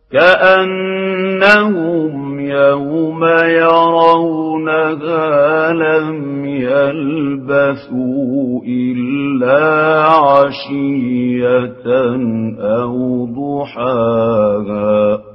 كأنهم يوم يرونها لم يلبثوا إلا عشية أو ضحاها.